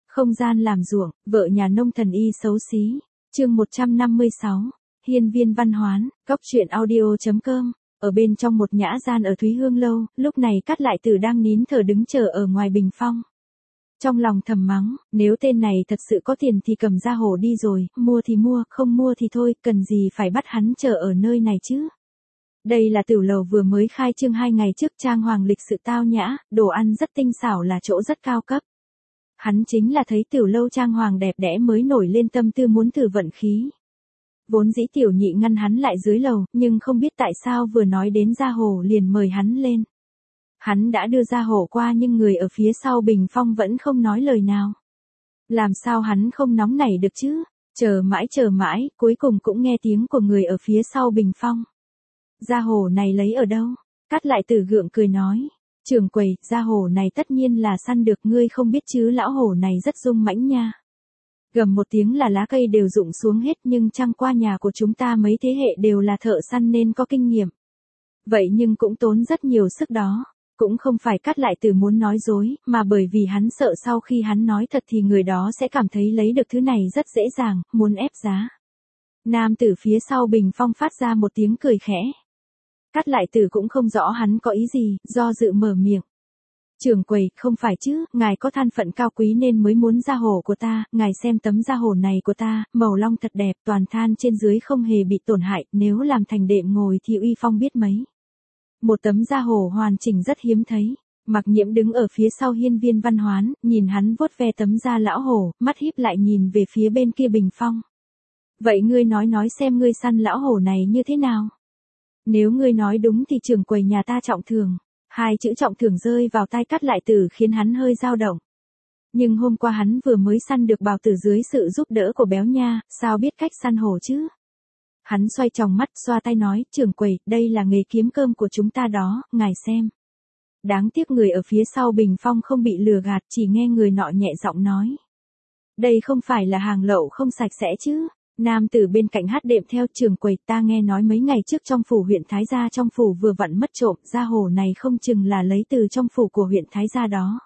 Không gian làm ruộng, vợ nhà nông thần y xấu xí. Chương 156. Hiên viên văn hoán, góc truyện audio.com. Ở bên trong một nhã gian ở Thúy Hương lâu, lúc này Cát Lại Tử đang nín thở đứng chờ ở ngoài bình phong. Trong lòng thầm mắng, nếu tên này thật sự có tiền thì cầm ra hổ đi rồi, mua thì mua, không mua thì thôi, cần gì phải bắt hắn chờ ở nơi này chứ. Đây là tiểu lầu vừa mới khai trương 2 ngày trước, trang hoàng lịch sự tao nhã, đồ ăn rất tinh xảo, là chỗ rất cao cấp. Hắn chính là thấy tiểu lâu trang hoàng đẹp đẽ mới nổi lên tâm tư muốn thử vận khí. Vốn dĩ tiểu nhị ngăn hắn lại dưới lầu, nhưng không biết tại sao vừa nói đến ra hổ liền mời hắn lên. Hắn đã đưa ra hổ qua nhưng người ở phía sau bình phong vẫn không nói lời nào. Làm sao hắn không nóng nảy được chứ? Chờ mãi, cuối cùng cũng nghe tiếng của người ở phía sau bình phong. Gia hổ này lấy ở đâu? Cát Lại Tử gượng cười nói. Trưởng quầy, gia hổ này tất nhiên là săn được, ngươi không biết chứ, lão hổ này rất dung mãnh nha. Gầm một tiếng là lá cây đều rụng xuống hết, nhưng chẳng qua nhà của chúng ta mấy thế hệ đều là thợ săn nên có kinh nghiệm. Vậy nhưng cũng tốn rất nhiều sức đó. Cũng không phải Cát Lại Tử muốn nói dối, mà bởi vì hắn sợ sau khi hắn nói thật thì người đó sẽ cảm thấy lấy được thứ này rất dễ dàng, muốn ép giá. Nam tử phía sau bình phong phát ra một tiếng cười khẽ. Cát Lại Tử cũng không rõ hắn có ý gì, do dự mở miệng. Trưởng quầy, không phải chứ, ngài có thân phận cao quý nên mới muốn gia hổ của ta, ngài xem tấm gia hổ này của ta, màu long thật đẹp, toàn than trên dưới không hề bị tổn hại, nếu làm thành đệm ngồi thì uy phong biết mấy. Một tấm da hổ hoàn chỉnh rất hiếm thấy. Mặc Nhiễm đứng ở phía sau hiên viên văn hoán, nhìn hắn vuốt ve tấm da lão hổ, mắt híp lại nhìn về phía bên kia bình phong. Vậy ngươi nói xem ngươi săn lão hổ này như thế nào? Nếu ngươi nói đúng thì trưởng quầy nhà ta trọng thưởng. 2 chữ trọng thưởng rơi vào tai Cát Lại Tử khiến hắn hơi dao động. Nhưng hôm qua hắn vừa mới săn được bào tử dưới sự giúp đỡ của béo nha, sao biết cách săn hổ chứ? Hắn xoay tròng mắt, xoa tay nói, trưởng quầy, đây là nghề kiếm cơm của chúng ta đó, ngài xem. Đáng tiếc người ở phía sau bình phong không bị lừa gạt, chỉ nghe người nọ nhẹ giọng nói. Đây không phải là hàng lậu không sạch sẽ chứ? Nam tử bên cạnh hát đệm theo, trưởng quầy, ta nghe nói mấy ngày trước trong phủ huyện Thái Gia trong phủ vừa vặn mất trộm, gia hổ này không chừng là lấy từ trong phủ của huyện Thái Gia đó.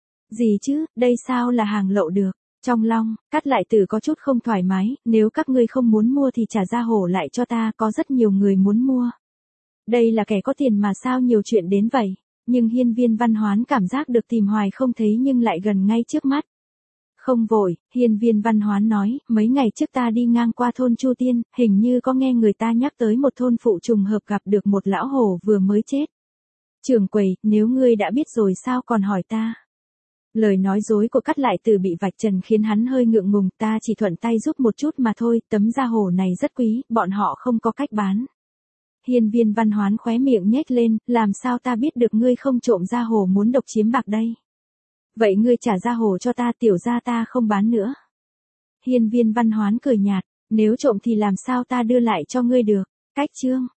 Gì chứ, đây sao là hàng lậu được? Trong lòng, Cát Lại Tử có chút không thoải mái, nếu các ngươi không muốn mua thì trả gia hổ lại cho ta, có rất nhiều người muốn mua. Đây là kẻ có tiền mà sao nhiều chuyện đến vậy, nhưng hiên viên văn hoán cảm giác được tìm hoài không thấy nhưng lại gần ngay trước mắt. Không vội, hiên viên văn hoán nói, mấy ngày trước ta đi ngang qua thôn Chu Tiên, hình như có nghe người ta nhắc tới một thôn phụ trùng hợp gặp được một lão hổ vừa mới chết. Trưởng quầy, nếu ngươi đã biết rồi sao còn hỏi ta? Lời nói dối của Cát Lại Tử bị vạch trần khiến hắn hơi ngượng ngùng, ta chỉ thuận tay giúp một chút mà thôi, tấm da hổ này rất quý, bọn họ không có cách bán. Hiên viên văn hoán khóe miệng nhếch lên, làm sao ta biết được ngươi không trộm da hổ muốn độc chiếm bạc đây? Vậy ngươi trả da hổ cho ta, tiểu gia ta không bán nữa. Hiên viên văn hoán cười nhạt, nếu trộm thì làm sao ta đưa lại cho ngươi được? Cách chương.